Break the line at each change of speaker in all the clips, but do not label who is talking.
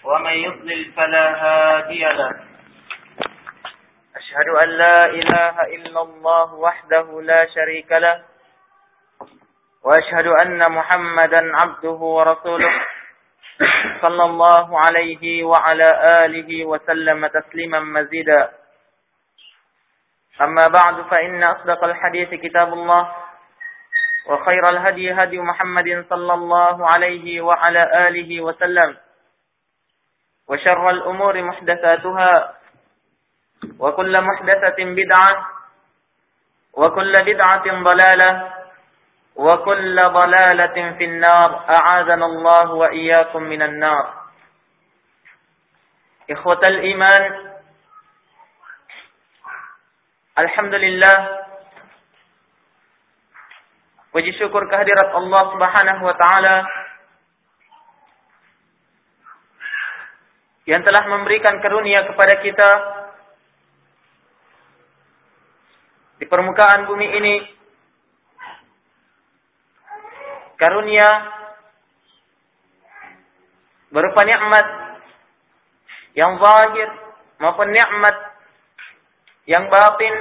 ومن يضلل فلا هادي له أشهد أن لا إله إلا الله وحده لا شريك له وأشهد أن محمدا عبده ورسوله صلى الله عليه وعلى آله وسلم تسليما مزيدا أما بعد فإن أصدق الحديث كتاب الله وخير الهدي هدي محمد صلى الله عليه وعلى آله وسلم وشر الأمور محدثاتها وكل محدثة بدعة وكل بدعة ضلالة وكل ضلالة في النار أعاذنا الله وإياكم من النار. إخوة الإيمان, alhamdulillah, puji syukur kehadirat Allah Subhanahu wa taala yang telah memberikan karunia kepada kita di permukaan bumi ini, karunia berupa nikmat yang zahir maupun nikmat yang batin.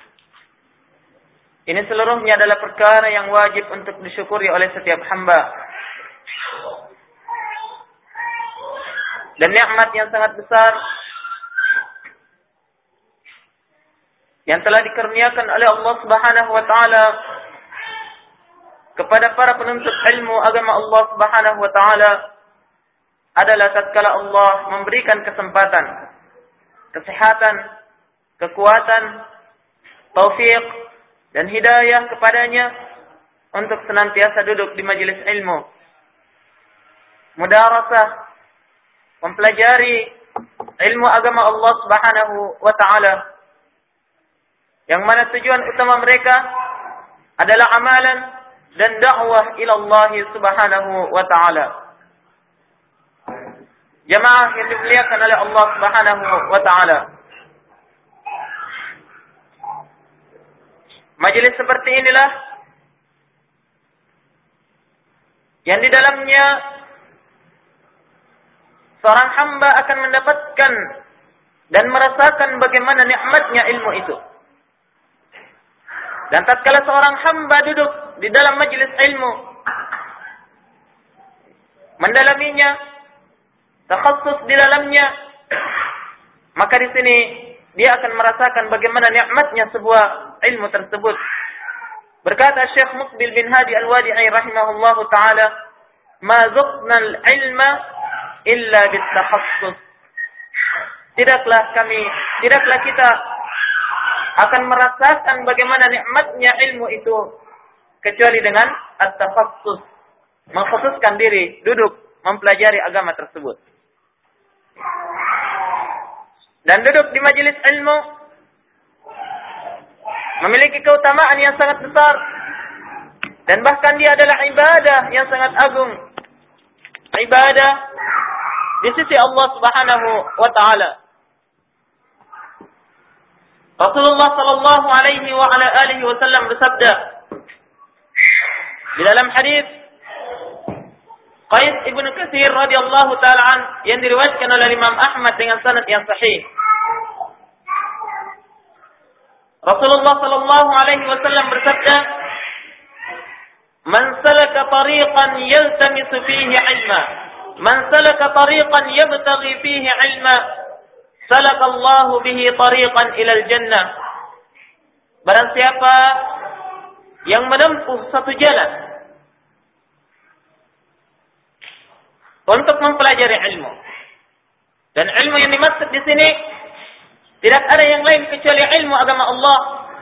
Ini seluruhnya adalah perkara yang wajib untuk disyukuri oleh setiap hamba. Dan nikmat yang sangat besar yang telah dikaruniakan oleh Allah Subhanahu wa taala kepada para penuntut ilmu agama Allah Subhanahu wa taala adalah tatkala Allah memberikan kesempatan, kesehatan, kekuatan, taufik dan hidayah kepadanya untuk senantiasa duduk di majelis ilmu, mudarasah, mempelajari ilmu agama Allah Subhanahu wa taala, yang mana tujuan utama mereka adalah amalan dan dakwah ila Allah Subhanahu wa taala. Jamaah yang dimuliakan oleh Allah Subhanahu wa taala, majelis seperti inilah yang di dalamnya seorang hamba akan mendapatkan dan merasakan bagaimana nikmatnya ilmu itu. Dan tatkala seorang hamba duduk di dalam majelis ilmu, mendalaminya, takhassus di dalamnya, maka di sini dia akan merasakan bagaimana nikmatnya sebuah ilmu tersebut. Berkata Syekh Muqbil bin Hadi Al-Wadi'i rahimahullahu taala, "Ma zuqna al-ilma illa bit-takhassus." Tidaklah kita akan merasakan bagaimana nikmatnya ilmu itu kecuali dengan at-takhassus, mengkhususkan diri, duduk mempelajari agama tersebut. Dan duduk di majelis ilmu memiliki keutamaan yang sangat besar, dan bahkan dia adalah ibadah yang sangat agung, ibadah di sisi Allah Subhanahu wa taala. Rasulullah sallallahu alaihi wa ala alihi wasallam bersabda di dalam hadis Qais ibn Katsir radhiyallahu taala an yang diriwayatkan oleh Imam Ahmad dengan sanad yang sahih. Rasulullah sallallahu alaihi wasallam bersabda, "Man salaka tariqan yaltamisu fihi 'ilma, man salaka tariqan yabtaghi fihi 'ilma, salakallahu bihi tariqan ilal jannah." Barang siapa yang menempuh satu jalan untuk mempelajari ilmu, dan ilmu yang dimaksud di sini tidak ada yang lain kecuali ilmu agama Allah,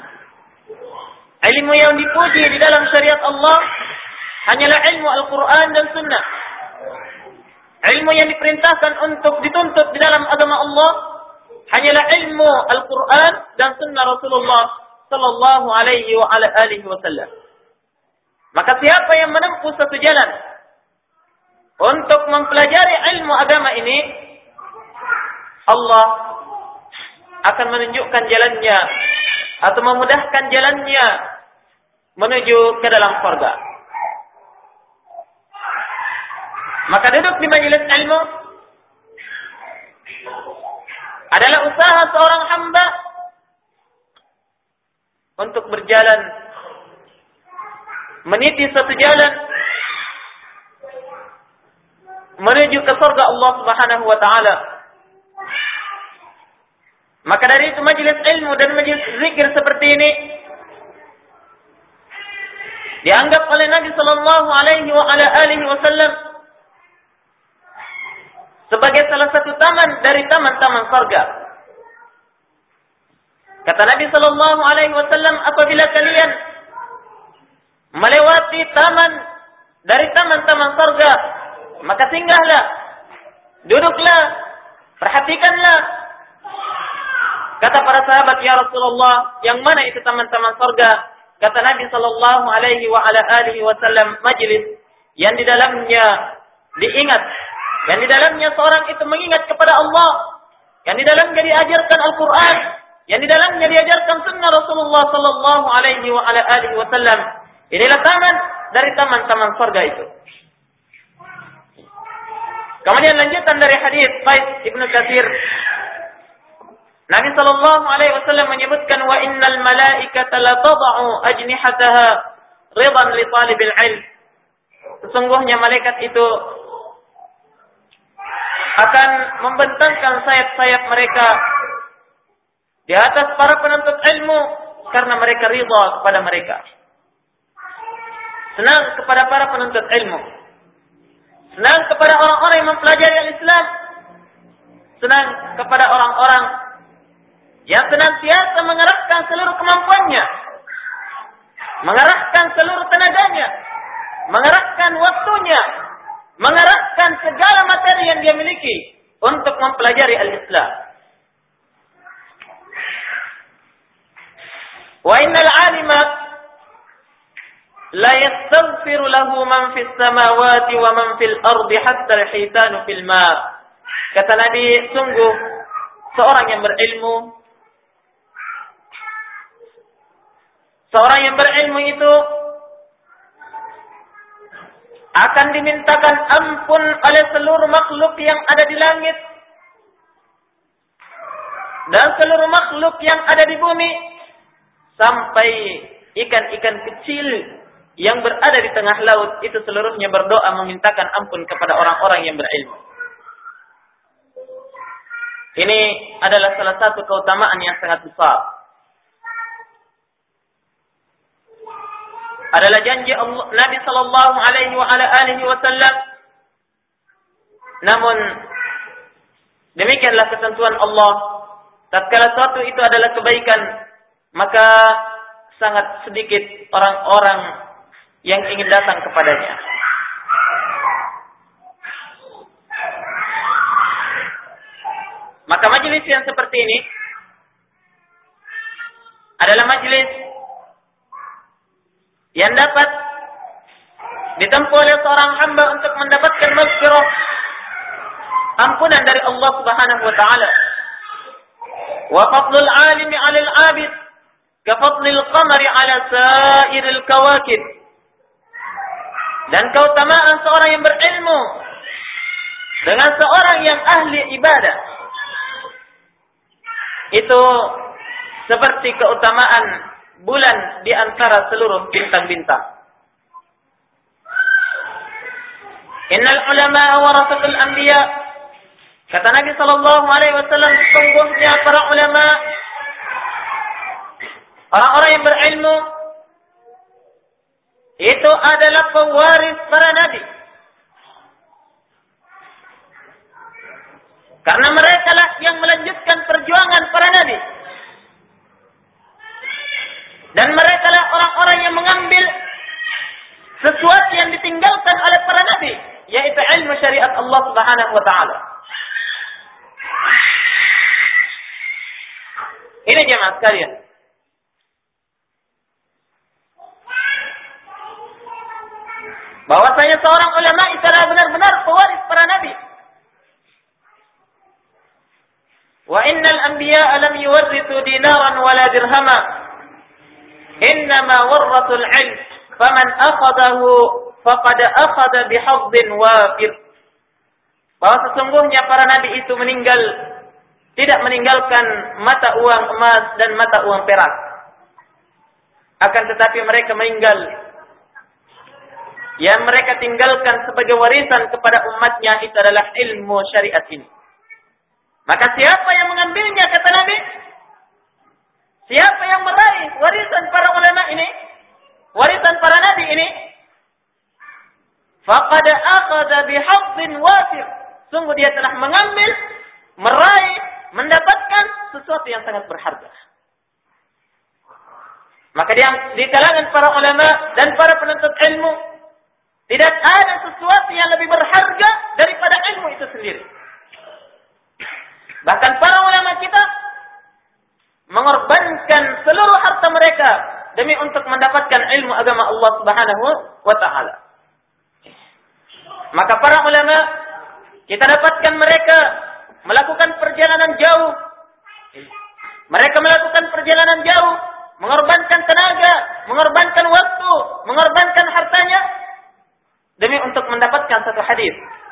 ilmu yang dipuji di dalam syariat Allah hanyalah ilmu Al-Quran dan Sunnah. Ilmu yang diperintahkan untuk dituntut di dalam agama Allah hanyalah ilmu Al-Quran dan Sunnah Rasulullah sallallahu alaihi wa ala alihi wasallam. Maka siapa yang menempuh satu jalan untuk mempelajari ilmu agama ini, Allah akan menunjukkan jalannya atau memudahkan jalannya menuju ke dalam surga. Maka duduk di majelis ilmu hamba untuk berjalan meniti satu jalan menuju ke surga Allah Subhanahu wa taala. Maka dari itu majelis ilmu dan majelis zikir seperti ini dianggap oleh Nabi sallallahu alaihi wasallam sebagai salah satu taman dari taman-taman surga. Kata Nabi sallallahu alaihi wasallam, apabila kalian melewati taman dari taman-taman surga, maka singgahlah, duduklah, perhatikanlah. Kata para sahabat, ya Rasulullah, yang mana itu taman-taman surga? Kata Nabi sallallahu alaihi wasallam, majlis yang di dalamnya diingat, yang di dalamnya seorang itu mengingat kepada Allah, yang di dalamnya diajarkan Al-Quran, yang di dalamnya diajarkan sunnah Rasulullah sallallahu alaihi wasallam. Inilah taman dari taman-taman surga itu. Kemudian lanjutan dari hadis Qais Ibnu Katsir, Nabi sallallahu alaihi wasallam menyebutkan, wa innal malaikata la tad'u ajnihataha ridan li talibil ilm. Sesungguhnya malaikat itu akan membentangkan sayap-sayap mereka di atas para penuntut ilmu karena mereka ridha kepada mereka. Senang kepada para penuntut ilmu. Senang kepada orang-orang yang mempelajari Al-Islam. Senang kepada orang-orang yang senantiasa mengerahkan seluruh kemampuannya, mengerahkan seluruh tenaganya, mengerahkan waktunya, mengerahkan segala materi yang dia miliki untuk mempelajari Al-Islam. Wa innal 'alima la yastaghfiru lahu man fis samawati wa man fil ardi hatta al-hitanu fil ma'. Kata Nabi, sungguh seorang yang berilmu, seorang yang berilmu itu akan dimintakan ampun oleh seluruh makhluk yang ada di langit dan seluruh makhluk yang ada di bumi, sampai ikan-ikan kecil yang berada di tengah laut itu seluruhnya berdoa memintakan ampun kepada orang-orang yang berilmu. Ini adalah salah satu keutamaan yang sangat besar. Adalah janji Allah, Nabi sallallahu alaihi wasallam. Namun demikianlah ketentuan Allah. Tatkala suatu itu adalah kebaikan, maka sangat sedikit orang-orang yang ingin datang kepadanya. Maka majelis yang seperti ini adalah majelis yang dapat ditempuh oleh seorang hamba untuk mendapatkan maghfirah, ampunan dari Allah Subhanahu wa taala. Wa fadlul 'alimi 'alal 'abid ka fadlil qamari 'ala sa'iril kawakib. Dan keutamaan seorang yang berilmu dengan seorang yang ahli ibadah itu seperti keutamaan bulan di antara seluruh bintang-bintang. Innal ulama warasatul anbiya. Kata Nabi sallallahu alaihi wasallam, sesungguhnya para ulama, orang-orang yang berilmu itu adalah pewaris para nabi. Karena mereka lah yang melanjutkan perjuangan para nabi. Dan mereka lah orang-orang yang mengambil sesuatu yang ditinggalkan oleh para nabi, yaitu ilmu syariat Allah Subhanahu wa taala. Ini jemaah sekalian. Bahwasanya seorang ulama itu adalah benar-benar pewaris para nabi. Wa innal anbiya'a lam yuwarrithu dinaran wala dirhama. Innama warrathul 'ilm. Faman akhadahu faqad akhadha bihadhin wafir. Bahwa sesungguhnya para nabi itu meninggal tidak meninggalkan mata uang emas dan mata uang perak. Akan tetapi mereka meninggal, yang mereka tinggalkan sebagai warisan kepada umatnya itu adalah ilmu syariat ini. Maka siapa yang mengambilnya, kata Nabi, siapa yang meraih warisan para ulama ini, warisan para nabi ini, faqad akhadha bihadhin wafir, sungguh dia telah mengambil, meraih, mendapatkan sesuatu yang sangat berharga. Maka di kalangan para ulama dan para penuntut ilmu, tidak ada sesuatu yang lebih berharga daripada ilmu itu sendiri. Bahkan para ulama kita mengorbankan seluruh harta mereka demi untuk mendapatkan ilmu agama Allah Subhanahu wa taala. Maka para ulama, kita dapatkan mereka melakukan perjalanan jauh. Mereka melakukan perjalanan jauh, mengorbankan tenaga, mengorbankan waktu, mengorbankan hartanya demi untuk mendapatkan satu hadis.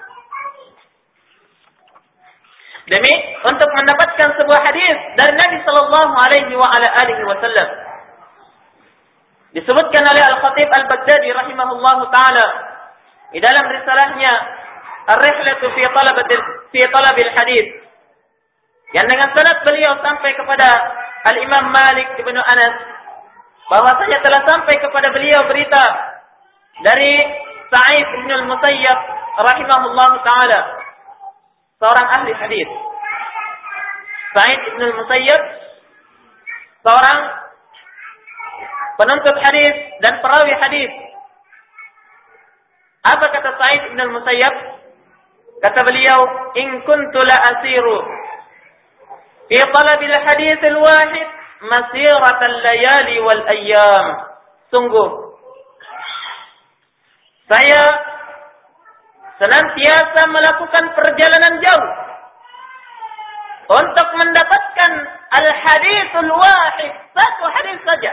Demi untuk mendapatkan sebuah hadis dari Nabi sallallahu alaihi wa ala alihi wasallam. Disebutkan oleh Al-Khatib Al-Baghdadi rahimahullahu taala di dalam risalahnya Ar-Rihlatu fi Talabil Hadis, yang dengan sanad beliau sampai kepada Al-Imam Malik ibnu Anas, bahwasanya telah sampai kepada beliau berita dari Sa'id ibn al-Musayyab rahimahullahu taala, seorang ahli hadis. Sa'id ibn al-Musayyab seorang penuntut hadis dan perawi hadis. Apa kata Sa'id ibn al-Musayyab? Kata beliau, "In kuntu la asiru fi talabil hadis al-wahid masirat al-layali wal ayyam." Sungguh saya senantiasa melakukan perjalanan jauh untuk mendapatkan al-haditsul wahid, satu hadis saja.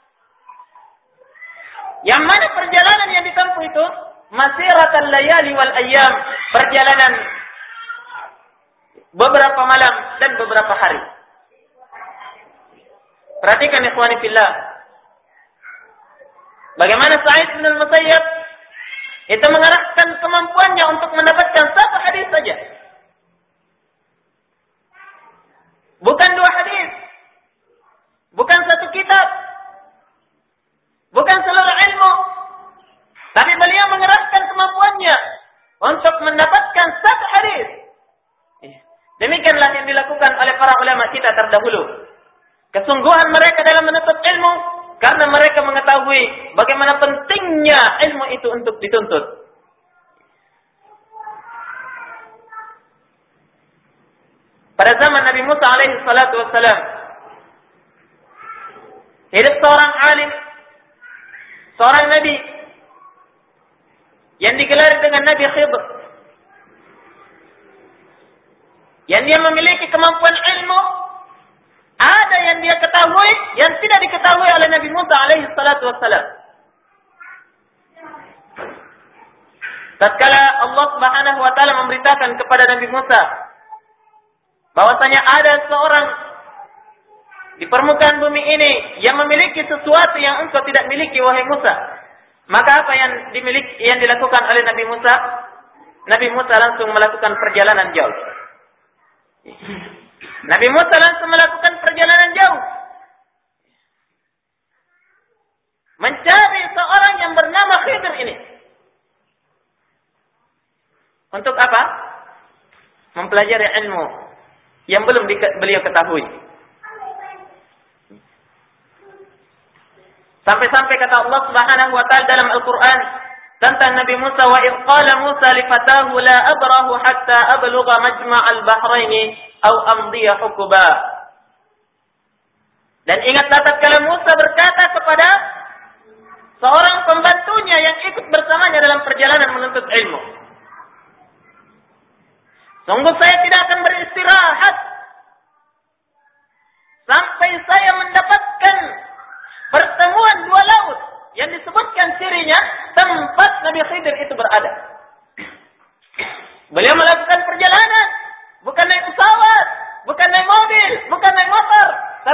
Yang mana perjalanan yang ditempuh itu masiratal layali wal ayyam, perjalanan beberapa malam dan beberapa hari. Perhatikan ikhwani fillah, bagaimana Sa'id bin al-Musayyab itu mengarahkan kemampuannya untuk mendapatkan satu hadis saja. Bukan dua hadis, bukan satu kitab, bukan seluruh ilmu, tapi beliau mengerahkan kemampuannya untuk mendapatkan satu hadis. Demikianlah yang dilakukan oleh para ulama kita terdahulu. Kesungguhan mereka dalam menuntut ilmu, karena mereka mengetahui bagaimana pentingnya ilmu itu untuk dituntut. Pada zaman Nabi Musa alaihi salatu wassalam, hidup seorang alim, seorang nabi yang digelar dengan Nabi Khidr, yang dia memiliki kemampuan ilmu. Ada yang dia ketahui yang tidak diketahui oleh Nabi Musa alaihi salatu wassalam. Tatkala Allah Subhanahu wa taala memberitakan kepada Nabi Musa bahwasanya ada seorang di permukaan bumi ini yang memiliki sesuatu yang engkau tidak miliki, wahai Musa. Maka apa yang dilakukan oleh Nabi Musa? Nabi Musa langsung melakukan perjalanan jauh. Nabi Musa langsung melakukan perjalanan jauh, mencari seorang yang bernama Khidr ini. Untuk apa? Mempelajari ilmu yang belum beliau ketahui. Sampai-sampai kata Allah Subhanahu wa taala dalam Al-Qur'an tentang Nabi Musa, wa idh qala Musa li fatahu la abrahu hatta ablugha majma'al bahraini aw amdiya hukuba. Dan ingatlah tatkala Musa berkata kepada seorang pembantunya yang ikut bersamanya dalam perjalanan menuntut ilmu, sungguh saya tidak akan beristirahat sampai saya mendapatkan pertemuan dua laut yang disebutkan cirinya tempat Nabi Khidir itu berada. Beliau melakukan perjalanan, bukan naik pesawat, bukan naik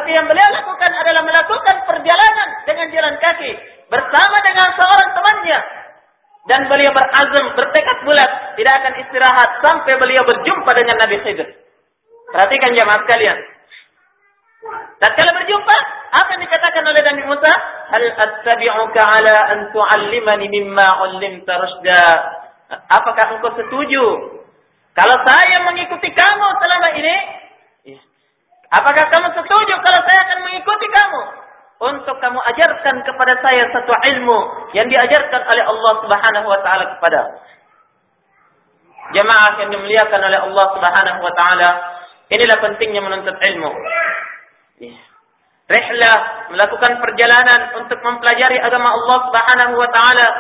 Tapi yang beliau lakukan adalah melakukan perjalanan dengan jalan kaki bersama dengan seorang temannya. Dan beliau berazam, bertekad bulat, tidak akan istirahat sampai beliau berjumpa dengan Nabi Khidir. Perhatikan jemaah sekalian. Tatkala berjumpa, apa yang dikatakan oleh Nabi Musa? Hal attabi'uka ala an tu'allimani mimma 'allimta rusyda. Apakah engkau setuju kalau saya mengikuti kamu selama ini? Apakah kamu setuju kalau saya akan mengikuti kamu untuk kamu ajarkan kepada saya satu ilmu yang diajarkan oleh Allah Subhanahu wa taala kepada jemaah yang dimuliakan oleh Allah Subhanahu wa taala? Inilah pentingnya menuntut ilmu. Rihlah, melakukan perjalanan untuk mempelajari agama Allah Subhanahu wa taala.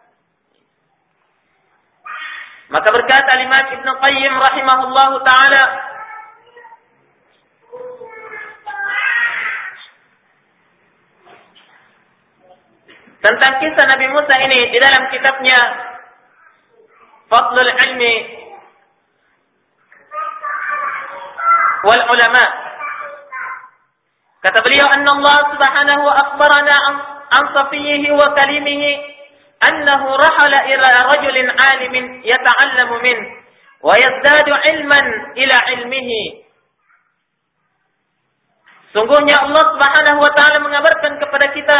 Maka berkata Imam Ibn Qayyim rahimahullahu taala, tentang kisah Nabi Musa ini di dalam kitabnya Fadlul Ilmi wal Ulama. Kata beliau, "Anna Allah Subhanahu wa akhbarana an safiyhi wa kalimihi annahu rahala ila rajulin 'alimin yata'allamu min wa yazdadu 'ilman ila 'ilmihi." Sungguhnya Allah Subhanahu wa taala mengabarkan kepada kita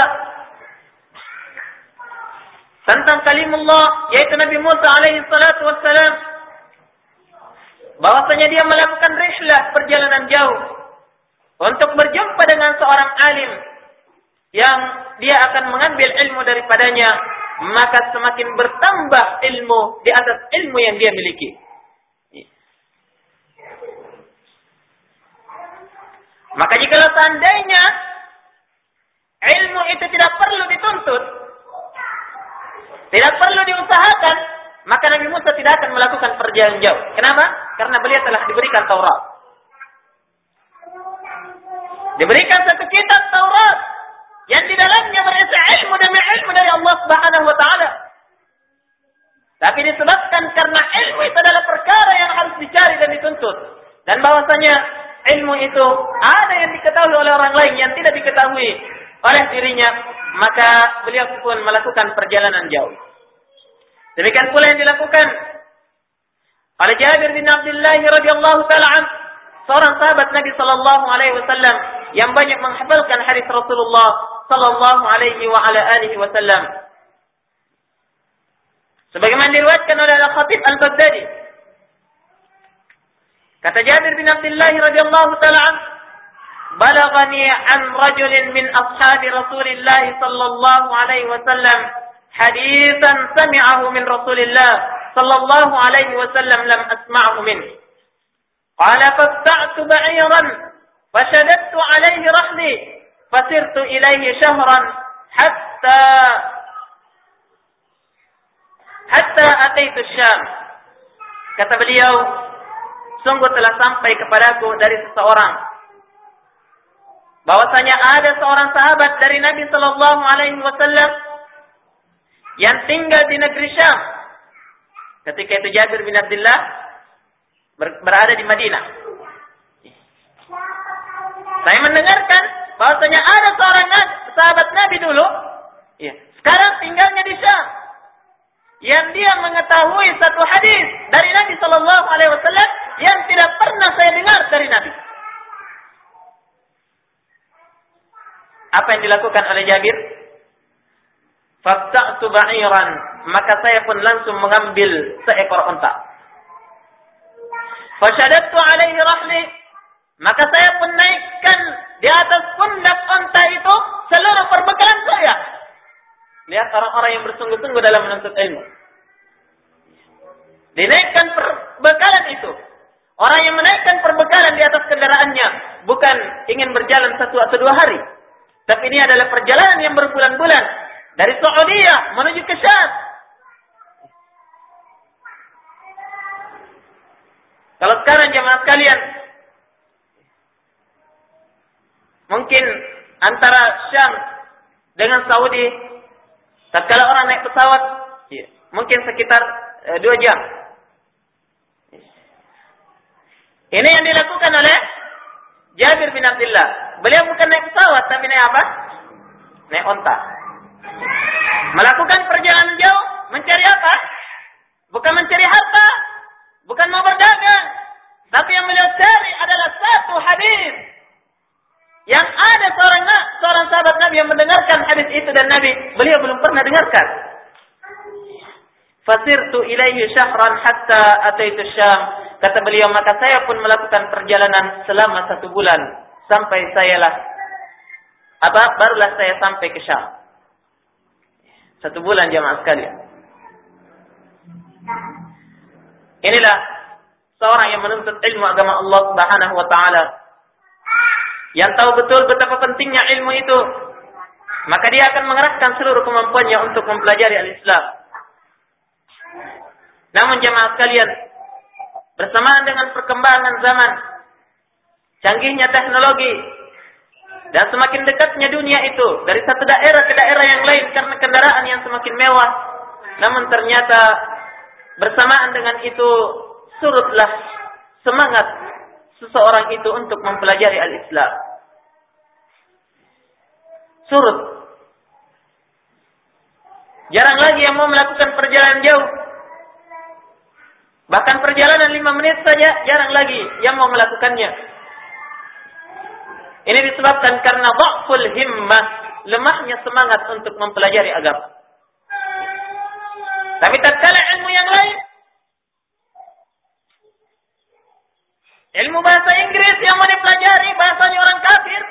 tentang kalimullah, yaitu Nabi Musa alaihi salatu wassalam, bahwasanya dia melakukan rihlah, perjalanan jauh untuk berjumpa dengan seorang alim yang dia akan mengambil ilmu daripadanya, maka semakin bertambah ilmu di atas ilmu yang dia miliki. Maka jika seandainya ilmu itu tidak perlu dituntut, tidak perlu diusahakan, maka Nabi Musa tidak akan melakukan perjalanan jauh. Kenapa? Karena beliau telah diberikan Taurat. Diberikan satu kitab Taurat yang di dalamnya berisi ilmu demi ilmu dari Allah Subhanahu wa taala. Tapi disebabkan karena ilmu itu adalah perkara yang harus dicari dan dituntut, dan bahwasanya ilmu itu ada yang diketahui oleh orang lain yang tidak diketahui oleh dirinya, maka beliau pun melakukan perjalanan jauh. Demikian pula yang dilakukan oleh Jabir bin Abdullah radhiyallahu taala an, seorang sahabat Nabi sallallahu alaihi wasallam yang banyak menghafalkan hadis Rasulullah sallallahu alaihi wa ala alihi wasallam. Sebagaimana diriwayatkan oleh Al-Khatib Al-Baghdadi, kata Jabir bin Abdullah radhiyallahu taala an, balaghani an rajulin min ashabi Rasulillah sallallahu alaihi wasallam haditsan sami'ahu min Rasulillah sallallahu alaihi wasallam lam asma'hu min. Qala fasta'tu ba'iran fashadattu alaihi rahli fasirtu ilaihi shahran hatta ataitu Syam. Kata beliau, sungguh telah sampai kepadaku dari seseorang bahwasanya ada seorang sahabat dari Nabi sallallahu alaihi wasallam yang tinggal di negeri Syam. Ketika itu Jabir bin Abdullah berada di Madinah. Saya mendengarkan bahwasanya ada seorang sahabat Nabi dulu, sekarang tinggalnya di Syam, yang dia mengetahui satu hadis dari Nabi sallallahu alaihi wasallam yang tidak pernah saya dengar dari Nabi. Apa yang dilakukan oleh Jabir? Fasta'tu ba'iran, maka saya pun langsung mengambil seekor unta. Fashadattu alaihi rahli, maka saya pun naikkan di atas pundak unta itu seluruh perbekalan saya. Lihat orang-orang yang bersungguh-sungguh dalam menuntut ilmu. Dinaikkan perbekalan itu. Orang yang menaikkan perbekalan di atas kendaraannya bukan ingin berjalan 1 atau 2 hari, tapi ini adalah perjalanan yang berbulan-bulan dari Saudiyah menuju ke Syam. Kalau sekarang jemaah sekalian, mungkin antara Syam dengan Saudi, tatkala orang naik pesawat, mungkin sekitar 2 jam. Ini yang dilakukan oleh Jabir bin Abdullah. Beliau bukan naik pesawat, tapi naik apa? Naik onta. Melakukan perjalanan jauh, mencari apa? Bukan mencari harta, bukan mau berdagang, tapi yang beliau cari adalah satu hadis. Yang ada seorang sahabat Nabi yang mendengarkan hadis itu dan beliau belum pernah dengarkan. Fasirtu ilaihi syahran hatta ataitu Syam. Kata beliau, maka saya pun melakukan perjalanan selama 1 bulan sampai barulah saya sampai ke Syam. 1 bulan jamaah sekalian. Inilah seorang yang menuntut ilmu agama Allah Subhanahu wa taala, yang tahu betul betapa pentingnya ilmu itu, maka dia akan mengerahkan seluruh kemampuannya untuk mempelajari al-Islam. Namun jemaah sekalian, bersamaan dengan perkembangan zaman, canggihnya teknologi, dan semakin dekatnya dunia itu dari satu daerah ke daerah yang lain karena kendaraan yang semakin mewah, namun ternyata bersamaan dengan itu surutlah semangat seseorang itu untuk mempelajari al-Islam. Surut. Jarang lagi yang mau melakukan perjalanan jauh. Bahkan perjalanan 5 menit saja jarang lagi yang mau melakukannya. Ini disebabkan karena dha'ful himmah, lemahnya semangat untuk mempelajari agama. Tapi tatkala ilmu yang lain, ilmu bahasa Inggris yang mau dipelajari bahasanya orang kafir,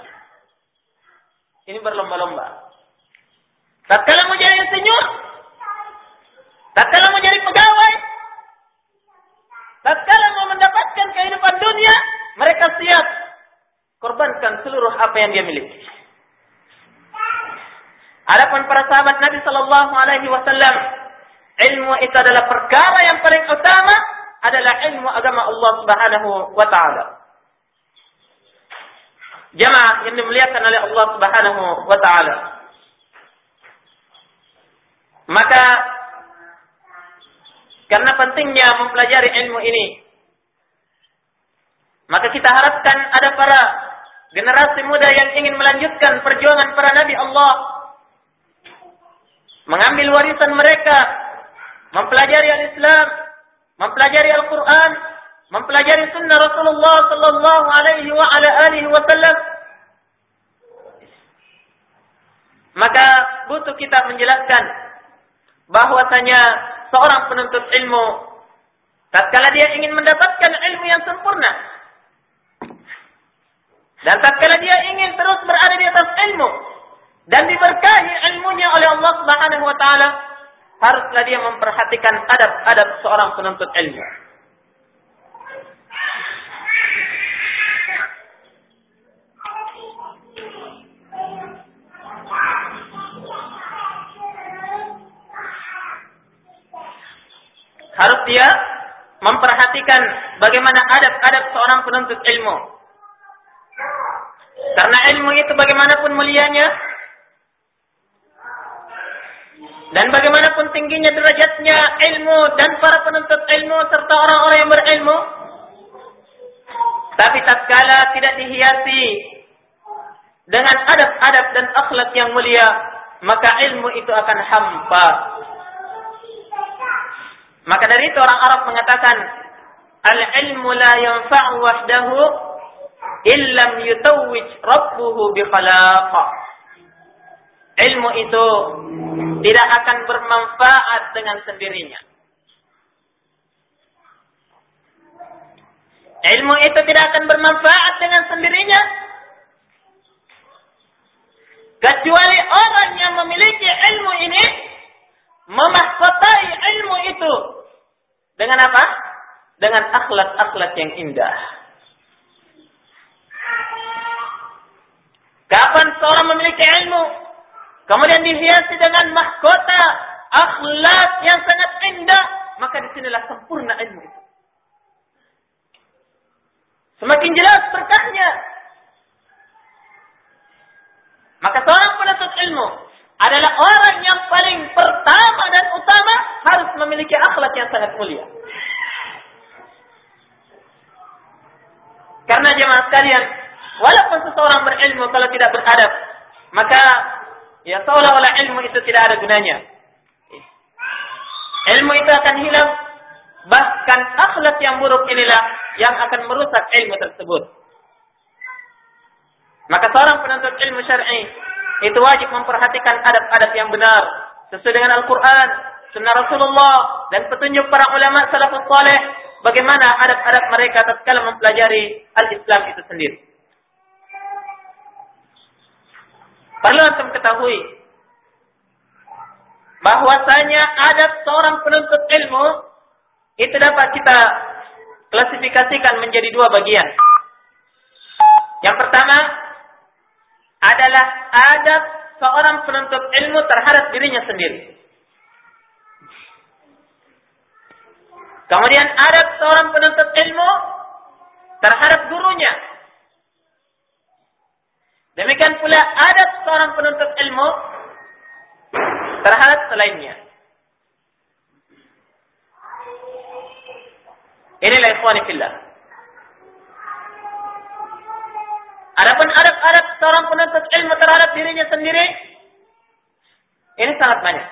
ini berlomba-lomba. Tatkala mau jadi insinyur, tatkala mau jadi pegawai, tatkala mau mendapatkan kehidupan dunia, mereka siap korbankan seluruh apa yang dia miliki. Adapun para sahabat Nabi sallallahu alaihi wasallam, ilmu itu adalah perkara yang paling utama, adalah ilmu agama Allah Subhanahu wa taala. Jamaah yang dimuliakan oleh Allah Subhanahu wa taala. Maka karena pentingnya mempelajari ilmu ini, maka kita harapkan ada para generasi muda yang ingin melanjutkan perjuangan para nabi Allah, mengambil warisan mereka, mempelajari al-Islam, mempelajari Al-Quran, mempelajari sunnah Rasulullah sallallahu alaihi wa ala alihi wasallam. Maka butuh kita menjelaskan bahwasanya seorang penuntut ilmu, tatkala dia ingin mendapatkan ilmu yang sempurna, dan tatkala dia ingin terus berada di atas ilmu dan diberkahi ilmunya oleh Allah Subhanahu wa taala, haruslah dia memperhatikan adab-adab seorang penuntut ilmu. Harus dia memperhatikan bagaimana adab-adab seorang penuntut ilmu. Karena ilmu itu bagaimanapun mulianya, dan bagaimanapun tingginya derajatnya ilmu dan para penuntut ilmu serta orang-orang yang berilmu, tapi tatkala tidak dihiasi dengan adab-adab dan akhlak yang mulia, maka ilmu itu akan hampa. Maka dari itu orang Arab mengatakan, al-ilmu la yanfa'u wahdahu illam yutawwij rabbuhu bi khalaqa. Ilmu itu tidak akan bermanfaat dengan sendirinya. Ilmu itu tidak akan bermanfaat dengan sendirinya, kecuali orang yang memiliki ilmu ini memahkotai ilmu itu dengan apa? Dengan akhlak-akhlak yang indah. Kapan seorang memiliki ilmu, kemudian dihiasi dengan mahkota akhlak yang sangat indah, maka disinilah sempurna ilmu itu. Semakin jelas berkahnya. Maka seorang penuntut ilmu adalah orang yang paling pertama dan utama harus memiliki akhlak yang sangat mulia. Karena jemaah sekalian, walaupun seseorang berilmu kalau tidak beradab, maka ya seolah-olah ilmu itu tidak ada gunanya. Ilmu itu akan hilang, bahkan akhlak yang buruk inilah yang akan merusak ilmu tersebut. Maka seorang penuntut ilmu syar'i itu wajib memperhatikan adab-adab yang benar sesuai dengan Al-Quran, Sunnah Rasulullah, dan petunjuk para ulama salafus saleh. Bagaimana adab-adab mereka tatkala mempelajari al-Islam itu sendiri. Perlu antum ketahui bahwasanya adab seorang penuntut ilmu itu dapat kita klasifikasikan menjadi dua bagian. Yang pertama adalah adab seorang penuntut ilmu terhadap dirinya sendiri. Kemudian adab seorang penuntut ilmu terhadap gurunya. Demikian pula adab seorang penuntut ilmu terhadap selainnya. Inilah ikhwani fillah. Adapun adab-adab seorang penuntut ilmu terhadap dirinya sendiri, ini sangat banyak.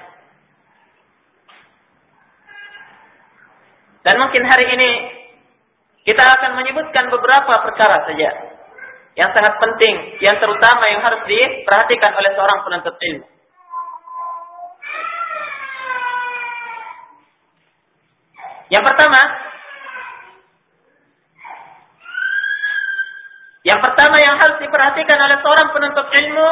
Dan mungkin hari ini kita akan menyebutkan beberapa perkara saja yang sangat penting, yang terutama yang harus diperhatikan oleh seorang penuntut ilmu. Yang pertama yang harus diperhatikan oleh seorang penuntut ilmu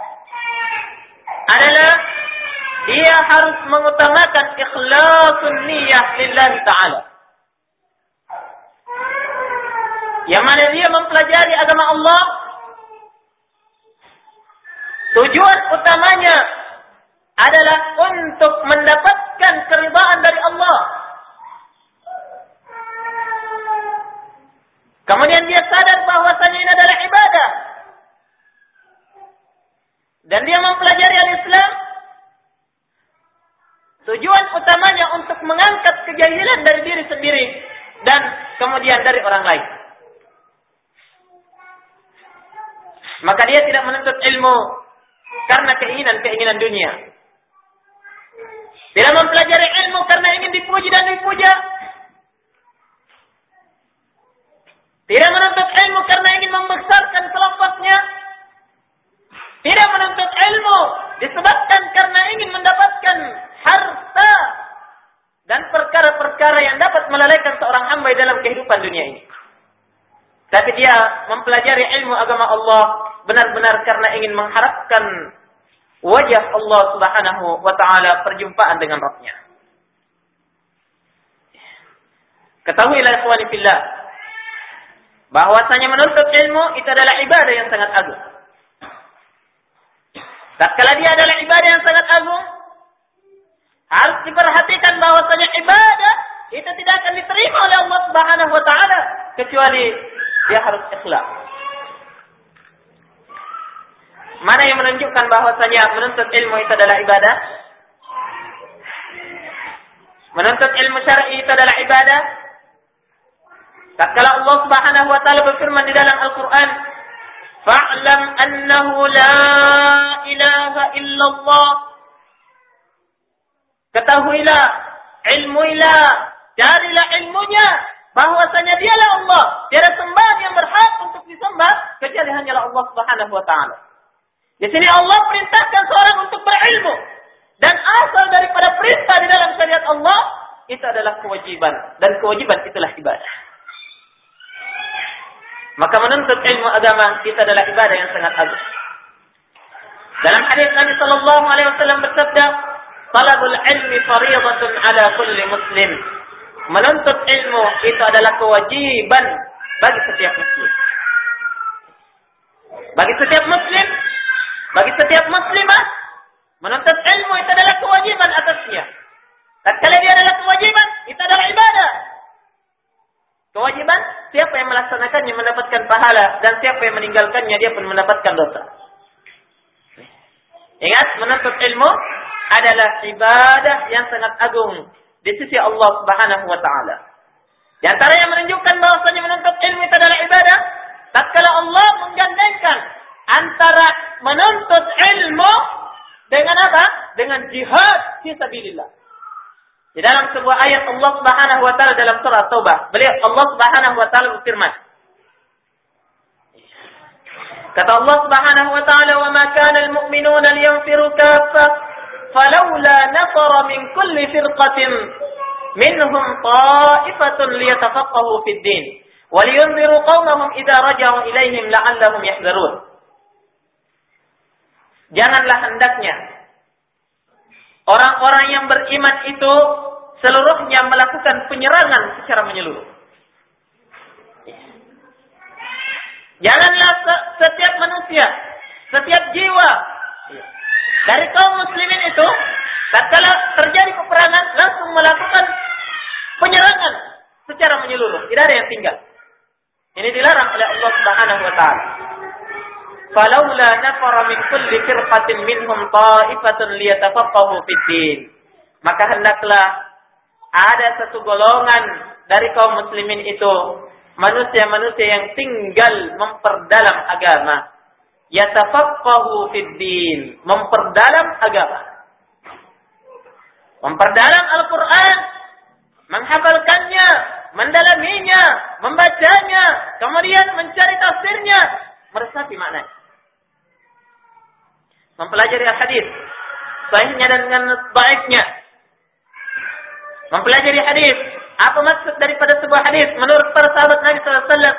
adalah dia harus mengutamakan ikhlasun niyyah lillahi ta'ala. Yang mana dia mempelajari agama Allah, tujuan utamanya adalah untuk mendapatkan keridhaan dari Allah. Kemudian dia sadar bahwasanya ini adalah ibadah. Dan dia mempelajari al-Islam, tujuan utamanya untuk mengangkat kejahilan dari diri sendiri dan kemudian dari orang lain. Maka dia tidak menuntut ilmu karena keinginan dunia. Tidak mempelajari ilmu karena ingin dipuji dan dipuja. Tidak menuntut ilmu karena ingin membesarkan kelompoknya. Tidak menuntut ilmu disebabkan karena ingin mendapatkan harta dan perkara-perkara yang dapat melalaikan seorang hamba dalam kehidupan dunia ini. Tapi dia mempelajari ilmu agama Allah benar-benar karena ingin mengharapkan wajah Allah Subhanahu wa ta'ala, perjumpaan dengan Rabb-Nya. Ketahuilah ikhwani fillah, bahwasanya menuntut ilmu itu adalah ibadah yang sangat agung. Tatkala dia adalah ibadah yang sangat agung, harus diperhatikan bahwasanya ibadah itu tidak akan diterima oleh Allah Subhanahu wa ta'ala kecuali dia harus ikhlas. Mana yang menunjukkan bahwasanya menuntut ilmu itu adalah ibadah? Menuntut ilmu syar'i itu adalah ibadah. Tatkala Allah Subhanahu wa ta'ala berfirman di dalam Al-Qur'an, "Fa'lam annahu la ilaha illallah." Ketahuilah, ilmuilah, carilah ilmunya, bahwasanya dialah Allah, tiada sembahan yang berhak untuk disembah kecuali hanyalah Allah Subhanahu wa ta'ala. Di sini Allah perintahkan seorang untuk berilmu, dan asal daripada perintah di dalam syariat Allah itu adalah kewajiban, dan kewajiban itulah ibadah. Maka menuntut ilmu agama itu adalah ibadah yang sangat agung. Dalam hadis Nabi sallallahu alaihi wasallam bersabda, "Talabul ilmi fardhatun 'ala kulli muslim." Menuntut ilmu itu adalah kewajiban bagi setiap muslim. Bagi setiap muslim, bagi setiap muslimah, menuntut ilmu itu adalah kewajiban atasnya. Tatkala dia adalah kewajiban, itu adalah ibadah. Kewajiban, siapa yang melaksanakannya mendapatkan pahala, dan siapa yang meninggalkannya dia pun mendapatkan dosa. Ingat, menuntut ilmu adalah ibadah yang sangat agung di sisi Allah Subhanahu wa ta'ala. Di antara yang menunjukkan bahwasanya menuntut ilmu itu adalah ibadah, tatkala Allah menuntut ilmu dengan apa? Dengan jihad fi sabilillah. Di dalam sebuah ayat Allah Subhanahu wa taala dalam surah Taubah, Allah Subhanahu wa taala berfirman. Kata Allah Subhanahu wa taala, "Wa ma kana al-mu'minuna liyanfiru kaffah, falawla nafara min kulli firqatin minhum ta'ifatun liyatafaqahu fid din, wa liyunziru qaumahum idza raja'u ilaihim la'allahum yahzarun." Janganlah hendaknya orang-orang yang beriman itu seluruhnya melakukan penyerangan secara menyeluruh. Janganlah setiap manusia, setiap jiwa dari kaum muslimin itu tatkala terjadi peperangan langsung melakukan penyerangan secara menyeluruh, tidak ada yang tinggal. Ini dilarang oleh Allah Subhanahu wa taala. Falaula nafara min kulli firqatin minhum ta'ifatun liyatafaqahu fid-din. Maka hendaklah ada satu golongan dari kaum muslimin itu, manusia-manusia yang tinggal memperdalam agama. Yatafaqahu fid-din, memperdalam agama. Memperdalam Al-Qur'an, menghafalkannya, mendalaminya, membacanya, kemudian mencari tafsirnya, meresapi maknanya. Mempelajari hadis, sahihnya dan dengan dhaifnya. Mempelajari hadis, apa maksud daripada sebuah hadis menurut para sahabat Nabi sallallahu alaihi wasallam.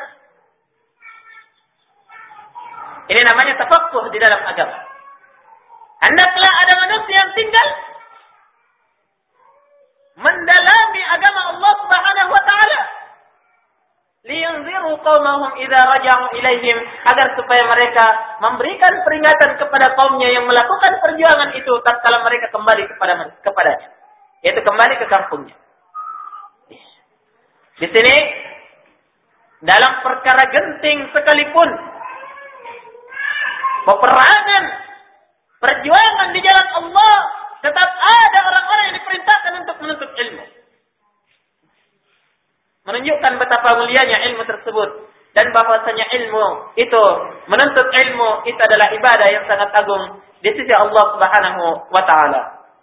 Ini namanya tafaqquh di dalam agama. Hendaklah ada manusia yang tinggal mendalami agama Allah Subhanahu wa taala. Liyunziru qaumahum idza raja'u ilaihim, agar supaya mereka memberikan peringatan kepada kaumnya yang melakukan perjuangan itu tatkala mereka kembali kepadanya, yaitu kembali ke kampungnya. Di sini dalam perkara genting sekalipun, peperangan, perjuangan di jalan Allah, tetap ada orang-orang yang diperintahkan untuk menuntut ilmu. Menunjukkan betapa mulianya ilmu tersebut dan bahwasanya ilmu itu, menuntut ilmu itu adalah ibadah yang sangat agung di sisi Allah Subhanahu wa taala.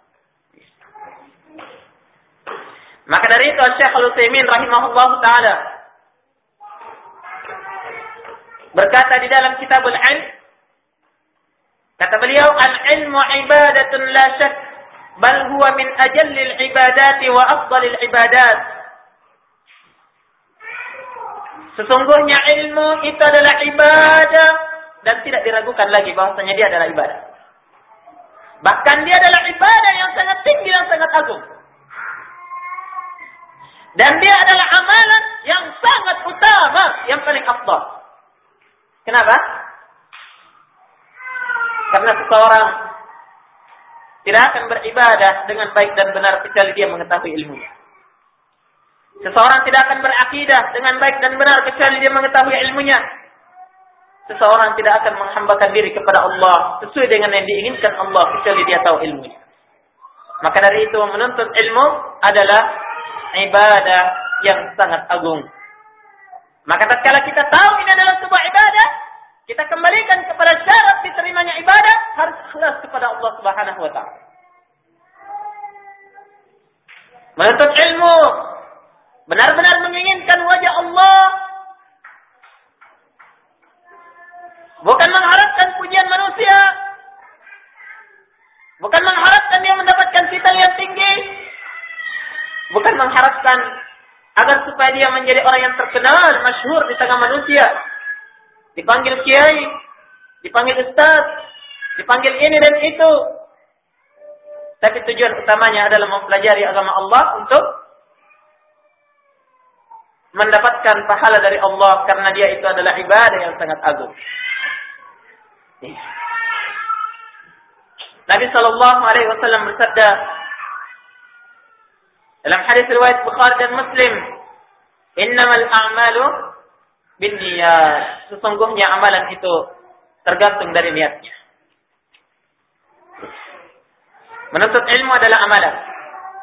Maka dari itu Syekh Al-Utsaimin rahimahullahu taala berkata di dalam Kitabul Ilm, kata beliau, "Al-ilmu ibadatun la syak, bal huwa min ajallil ibadati wa afdalil ibadat." Sesungguhnya ilmu itu adalah ibadah dan tidak diragukan lagi bahwasanya dia adalah ibadah. Bahkan dia adalah ibadah yang sangat tinggi dan sangat agung. Dan dia adalah amalan yang sangat utama, yang paling afdal. Kenapa? Karena seseorang tidak akan beribadah dengan baik dan benar kecuali dia mengetahui ilmunya. Seseorang tidak akan berakidah dengan baik dan benar kecuali dia mengetahui ilmunya. Seseorang tidak akan menghambakan diri kepada Allah sesuai dengan yang diinginkan Allah kecuali dia tahu ilmunya. Maka dari itu menuntut ilmu adalah ibadah yang sangat agung. Maka tatkala kita tahu ini adalah sebuah ibadah, kita kembalikan kepada syarat diterimanya ibadah, harus ikhlas kepada Allah Subhanahu wa taala. Menuntut ilmu benar-benar menginginkan wajah Allah, bukan mengharapkan pujian manusia, bukan mengharapkan dia mendapatkan titel yang tinggi, bukan mengharapkan agar supaya dia menjadi orang yang terkenal, masyhur di tengah manusia, dipanggil kiai, dipanggil ustaz, dipanggil ini dan itu. Tapi tujuan utamanya adalah mempelajari agama Allah untuk mendapatkan pahala dari Allah, karena dia itu adalah ibadah yang sangat agung. Nabi sallallahu alaihi wasallam bersabda dalam hadis riwayat Bukhari dan Muslim, "Innamal a'malu binniyat." Sesungguhnya amalan itu tergantung dari niatnya. Menuntut ilmu adalah amalan.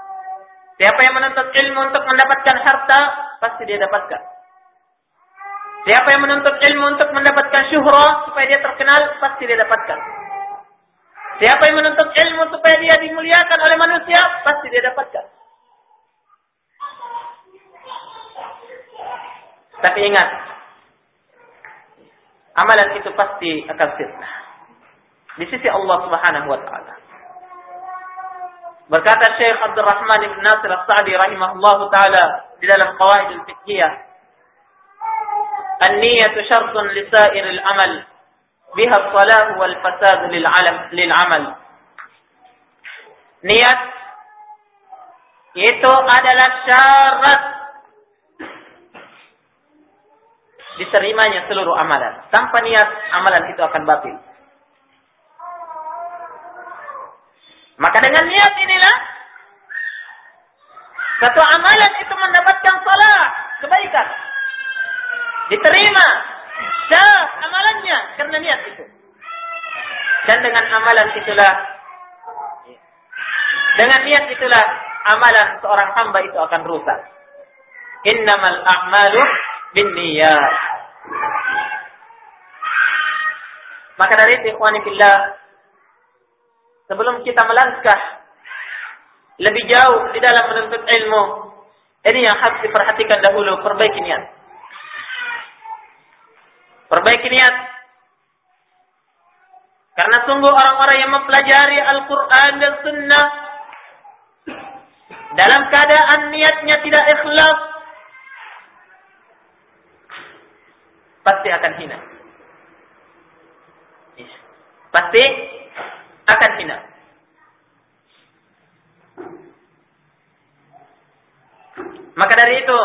Siapa yang menuntut ilmu untuk mendapatkan harta, pasti dia dapatkan. Siapa yang menuntut ilmu untuk mendapatkan syuhrah supaya dia terkenal, pasti dia dapatkan. Siapa yang menuntut ilmu supaya dia dimuliakan oleh manusia, pasti dia dapatkan. Tapi ingat, amalan itu pasti akan fitnah di sisi Allah Subhanahu wa taala. Berkata Syekh Abdul Rahman Ibn Nasir As-Sa'di rahimahullahu taala di dalam Qawaid al-Fiqhiyah, "An-niyyatu syartun li sa'iril amal, biha as-salah wal fasad lil amal." Niat itu adalah syarat diterimanya seluruh amalan. Tanpa niat, amalan itu akan batil. Maka dengan niat inilah satu amalan itu mendapatkan salah, kebaikan. Diterima sah amalannya karena niat itu. Dan dengan amalan itulah, dengan niat itulah amalan seorang hamba itu akan rusak. Innamal a'malu binniyat. Maka dari itu ikhwani fillah, sebelum kita melangkah lebih jauh di dalam menuntut ilmu, ini yang harus diperhatikan dahulu, perbaiki niat. Perbaiki niat. Karena sungguh orang-orang yang mempelajari Al-Quran dan Sunnah dalam keadaan niatnya tidak ikhlas, pasti akan hina. Pasti akan hina. Maka dari itu,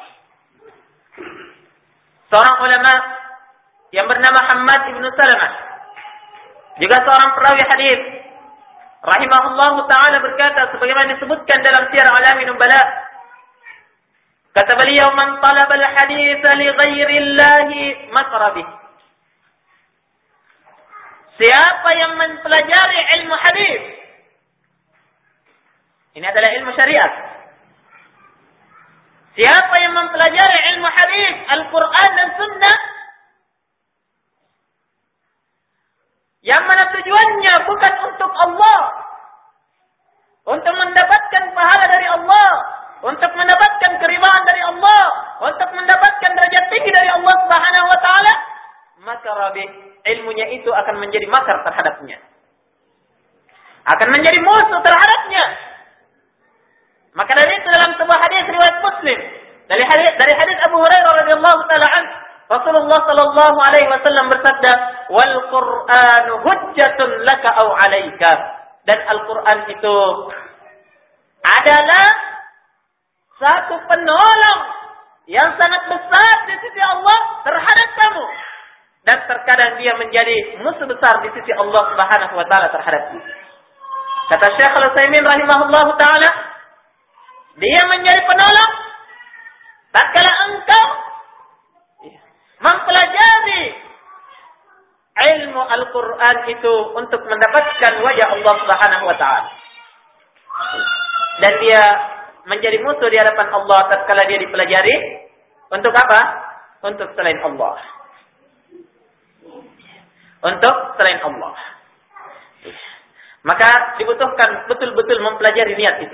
seorang ulama yang bernama Hammad ibn Salamah, juga seorang perawi hadis, rahimahullah ta'ala berkata, sebagaimana disebutkan dalam Syiar A'lamin Nubala, kata beliau, "Man talaba al-hadits li ghairi Allahi makra bih." Siapa yang mempelajari ilmu hadis, ini adalah ilmu syariat. Siapa yang mempelajari ilmu hadis, Al-Quran dan Sunnah, yang mana tujuannya bukan untuk Allah, untuk mendapatkan pahala dari Allah, untuk mendapatkan keridhaan dari Allah, untuk mendapatkan derajat tinggi dari Allah Subhanahu wa taala, maka ilmunya itu akan menjadi makar terhadapnya, akan menjadi musuh terhadapnya. Maka dari itu dalam sebuah hadis riwayat Muslim dari hadis Abu Hurairah radhiyallahu taala anhu, Rasulullah sallallahu alaihi wasallam bersabda, "Wal Qur'anu hujjatun laka aw 'alaika." Dan Al-Qur'an itu adalah satu penolong yang sangat besar di sisi Allah terhadap kamu, dan terkadang dia menjadi musuh besar di sisi Allah Subhanahu wa taala terhadapmu. Kata Syekh Al-Utsaimin rahimahullahu taala, dia menjadi penolong tatkala engkau mempelajari ilmu Al-Quran itu untuk mendapatkan wajah Allah Subhanahu wa taala. Dan dia menjadi musuh di hadapan Allah tatkala dia dipelajari untuk apa? Untuk selain Allah. Untuk selain Allah. Maka dibutuhkan betul-betul mempelajari niat itu.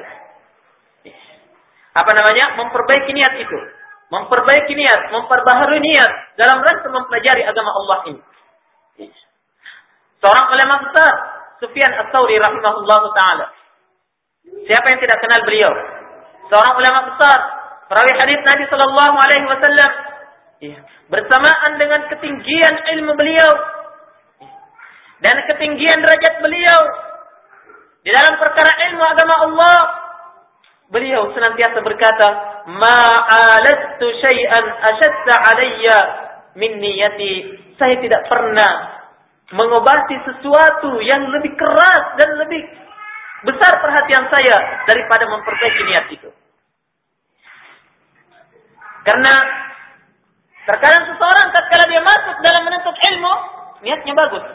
Apa namanya? Memperbaiki niat itu. Memperbaiki niat, memperbaharui niat dalam rangka mempelajari agama Allah ini. Seorang ulama besar, Sufyan Ats-Tsauri rahimahullahu taala. Siapa yang tidak kenal beliau? Seorang ulama besar, perawi hadis Nabi sallallahu alaihi wasallam. Bersamaan dengan ketinggian ilmu beliau dan ketinggian derajat beliau di dalam perkara ilmu agama Allah, beliau senantiasa berkata, "Ma'alattu syai'an ashadda 'alayya min niyati." Saya tidak pernah mengobati sesuatu yang lebih keras dan lebih besar perhatian saya daripada memperbaiki niat itu. Karena terkadang seseorang tatkala dia masuk dalam menuntut ilmu, niatnya bagus.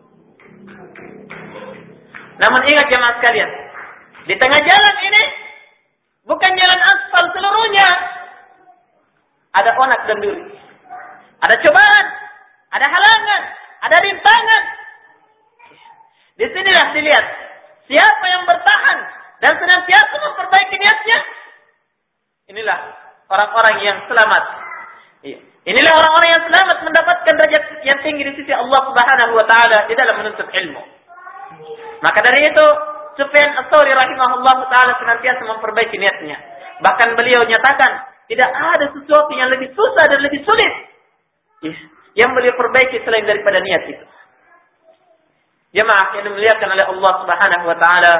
Namun ingat jemaah sekalian, di tengah jalan ini bukan jalan aspal seluruhnya, ada onak dan duri, ada cobaan, ada halangan, ada rintangan. Di sinilah dilihat siapa yang bertahan dan senantiasa memperbaiki niatnya. Inilah orang-orang yang selamat. Inilah orang-orang yang selamat mendapatkan derajat yang tinggi di sisi Allah Subhanahu wa taala di dalam menuntut ilmu. Maka dari itu Sufyan Ats-Tsauri rahimahullah taala senantiasa memperbaiki niatnya. Bahkan beliau nyatakan tidak ada sesuatu yang lebih susah dan lebih sulit yang beliau perbaiki selain daripada niat itu. Jemaah yang dimuliakan oleh Allah Subhanahu wa taala.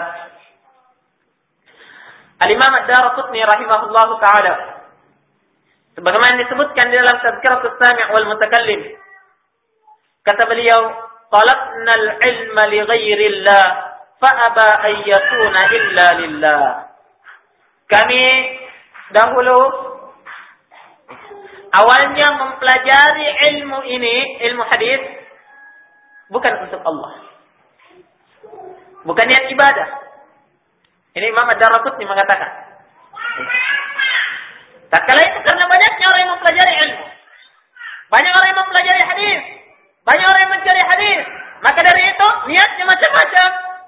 Al-Imam Ad-Darqutni rahimahullah taala sebagaimana disebutkan di dalam Tadhkiratus Sami' wal Mutakallim, kata beliau, "Talabna al-ilma li ghairillah fa aba an yakuna illa lillah." Kami dahulu awalnya mempelajari ilmu ini, ilmu hadis, bukan untuk Allah. Bukan niat ibadah. Ini Imam Ad-Darqutni mengatakan. Tatkala itu karena banyaknya orang yang mempelajari ilmu. Banyak orang yang mempelajari hadis. Banyak orang yang mencari hadis. Maka dari itu niatnya macam-macam.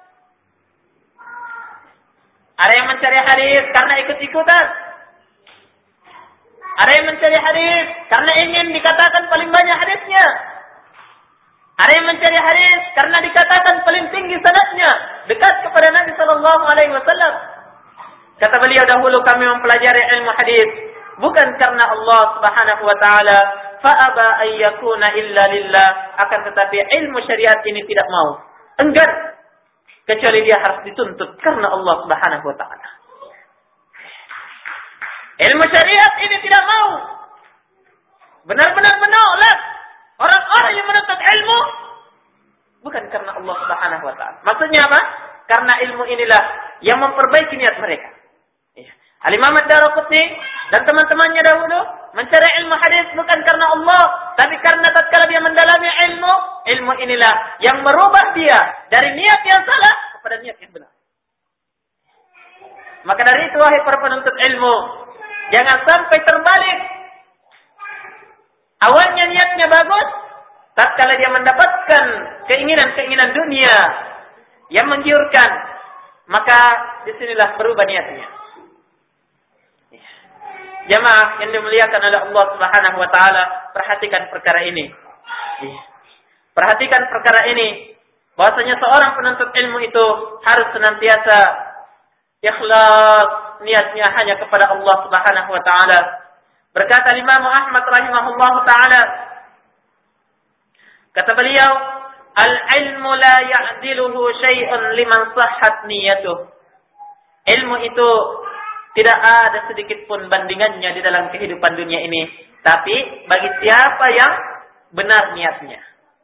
Ada yang mencari hadis karena ikut-ikutan. Ada yang mencari hadis karena ingin dikatakan paling banyak hadisnya. Ada yang mencari hadis karena dikatakan paling tinggi sanadnya, dekat kepada Nabi sallallahu alaihi wasallam. Kata beliau, dahulu kami mempelajari ilmu hadis bukan karena Allah Subhanahu wa taala, fa aba an yakuna illa lillah, akan tetapi ilmu syariat ini tidak mau, enggan, kecuali dia harus dituntut karena Allah Subhanahu wa taala. Ilmu syariat ini tidak mau, benar-benar menolak orang-orang yang menuntut ilmu bukan karena Allah Subhanahu wa taala. Maksudnya apa? Karena ilmu inilah yang memperbaiki niat mereka. Al-Imam Ad-Darqutni dan teman-temannya dahulu mencari ilmu hadis bukan karena Allah, tapi karena tatkala dia mendalami ilmu inilah yang merubah dia dari niat yang salah kepada niat yang benar. Maka dari itu, wahai para penuntut ilmu, jangan sampai terbalik. Awalnya niatnya bagus, tatkala dia mendapatkan keinginan-keinginan dunia yang menggiurkan, maka disinilah berubah niatnya. Jamaah yang dimuliakan oleh Allah Subhanahu wa taala, perhatikan perkara ini. Perhatikan perkara ini, bahwasanya seorang penuntut ilmu itu harus senantiasa ikhlas niatnya hanya kepada Allah Subhanahu wa taala. Berkata Imam Ahmad rahimahullahu taala, kata beliau, "Al-ilmu la ya'diluhu syai'un liman sahhat niyatuh." Ilmu itu tidak ada sedikit pun bandingannya di dalam kehidupan dunia ini, tapi bagi siapa yang benar niatnya.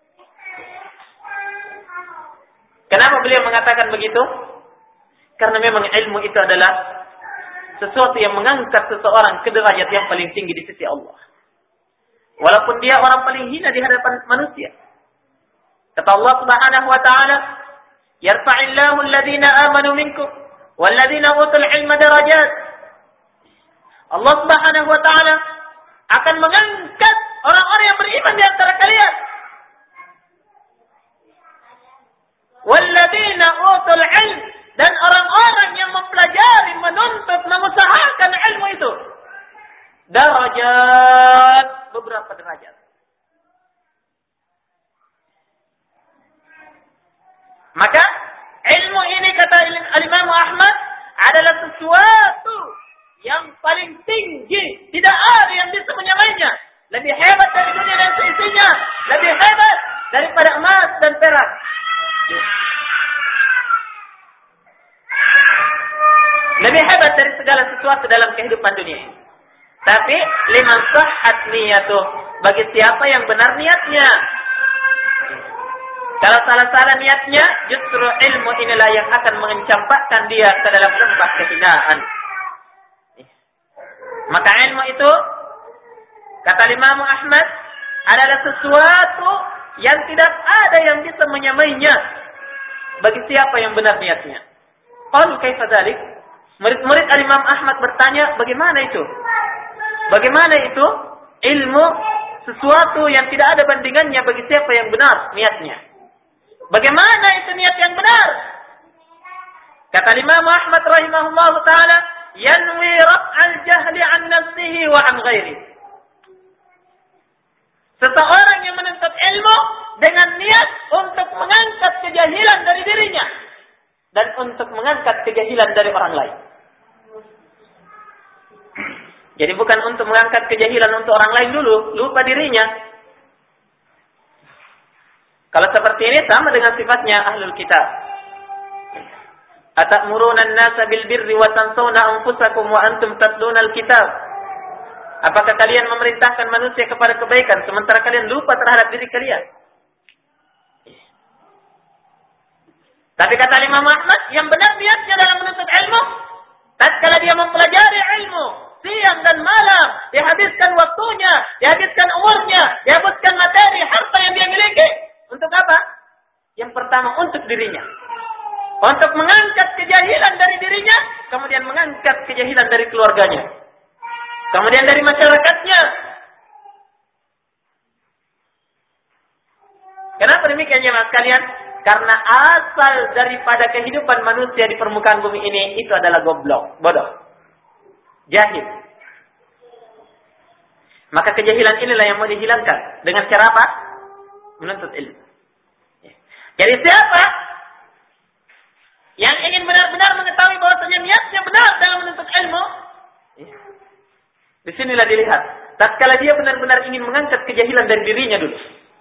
Kenapa beliau mengatakan begitu? Karena memang ilmu itu adalah sesuatu yang mengangkat seseorang ke derajat yang paling tinggi di sisi Allah. Walaupun dia orang paling hina di hadapan manusia. Kata Allah Subhanahu wa taala, "Yarfa'illahu alladhina amanu minkum walladzina utul ilma darajat." Allah Subhanahu wa taala akan mengangkat orang-orang yang beriman di antara kalian. Walladzina utul ilm, dan orang-orang yang mempelajari, menuntut, mengusahakan ilmu itu. Darajat, beberapa derajat. Maka ilmu ini, kata Al-Imam Ahmad, adalah sesuatu yang paling tinggi. Tidak ada yang bisa menyamainya. Lebih hebat dari dunia dan seisinya. Lebih hebat daripada emas dan perak. Lebih hebat dari segala sesuatu dalam kehidupan dunia ini. Tapi liman sahhat niyatuh, bagi siapa yang benar niatnya. Kalau salah-salah niatnya, justru ilmu inilah yang akan mencampakkan dia ke dalam lembah kehinaan. Maka ilmu itu, kata Imam Ahmad, adalah sesuatu yang tidak ada yang bisa menyamainya bagi siapa yang benar niatnya. Qalu kaifa dzalik? Murid-murid Imam Ahmad bertanya, bagaimana itu? Bagaimana itu ilmu sesuatu yang tidak ada bandingannya bagi siapa yang benar niatnya. Bagaimana itu niat yang benar? Kata Imam Ahmad rahimahullah taala, yanwi raf'al jahli an nafsihi wa an ghairi. Seseorang yang menuntut ilmu dengan niat untuk mengangkat kejahilan dari dirinya dan untuk mengangkat kejahilan dari orang lain. Jadi bukan untuk mengangkat kejahilan untuk orang lain dulu, lupa dirinya. Kalau seperti ini sama dengan sifatnya ahlul kitab. Atamuruna an-nasa bil birri wa tansawna anfusakum wa antum tatluna al-kitab. Apakah kalian memerintahkan manusia kepada kebaikan sementara kalian lupa terhadap diri kalian? Tapi kata Imam Ahmad, yang benar niatnya dalam menuntut ilmu, tatkala dia mempelajari ilmu, siang dan malam, dihabiskan waktunya, dihabiskan umurnya, dihabiskan materi, harta yang dia miliki. Untuk apa? Yang pertama untuk dirinya. Untuk mengangkat kejahilan dari dirinya, kemudian mengangkat kejahilan dari keluarganya. Kemudian dari masyarakatnya. Kenapa demikian jemaah sekalian? Karena asal daripada kehidupan manusia di permukaan bumi ini itu adalah goblok, bodoh, jahil. Maka kejahilan inilah yang mau dihilangkan dengan cara apa? Menuntut ilmu. Jadi siapa yang ingin benar-benar mengetahui bahwasanya niatnya benar dalam menuntut ilmu, di sinilah dilihat. Tatkala dia benar-benar ingin mengangkat kejahilan dari dirinya dulu.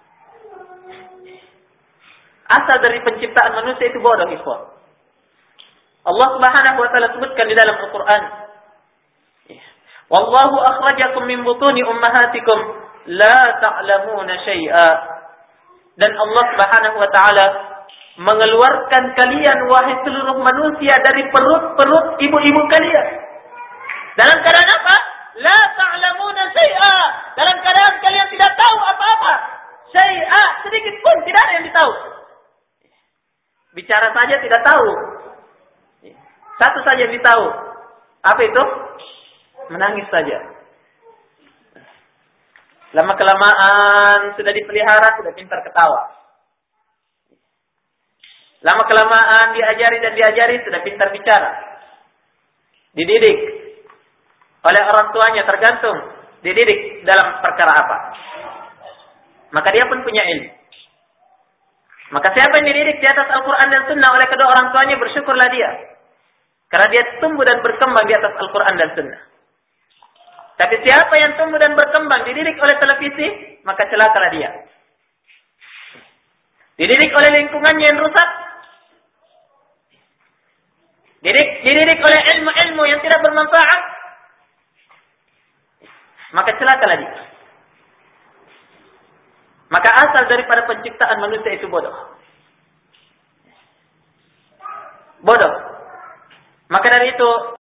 Asal dari penciptaan manusia itu bodoh, ikhwan. Allah Subhanahu wa taala sebutkan di dalam Al-Qur'an. Wallahu akhrajakum min butuni ummahatikum la ta'lamuna syai'a. Dan Allah Subhanahu wa taala mengeluarkan kalian wahai seluruh manusia dari perut-perut ibu-ibu kalian. Dalam keadaan apa? La ta'lamuna syai'a. Dalam keadaan kalian tidak tahu apa-apa. Syai'a, sedikit pun tidak ada yang ditahu. Bicara saja tidak tahu. Satu saja yang ditahu. Apa itu? Menangis saja. Lama-kelamaan sudah dipelihara, sudah pintar ketawa. Lama-kelamaan diajari dan diajari, sudah pintar bicara. Dididik oleh orang tuanya, tergantung dididik dalam perkara apa. Maka dia pun punya ilmu. Maka siapa yang dididik di atas Al-Quran dan Sunnah oleh kedua orang tuanya, bersyukurlah dia. Karena dia tumbuh dan berkembang di atas Al-Quran dan Sunnah. Tapi siapa yang tumbuh dan berkembang dididik oleh televisi, maka celakalah dia. Dididik oleh lingkungannya yang rusak. Dididik oleh ilmu-ilmu yang tidak bermanfaat, maka celakalah dia. Maka asal daripada penciptaan manusia itu bodoh. Bodoh. Maka dari itu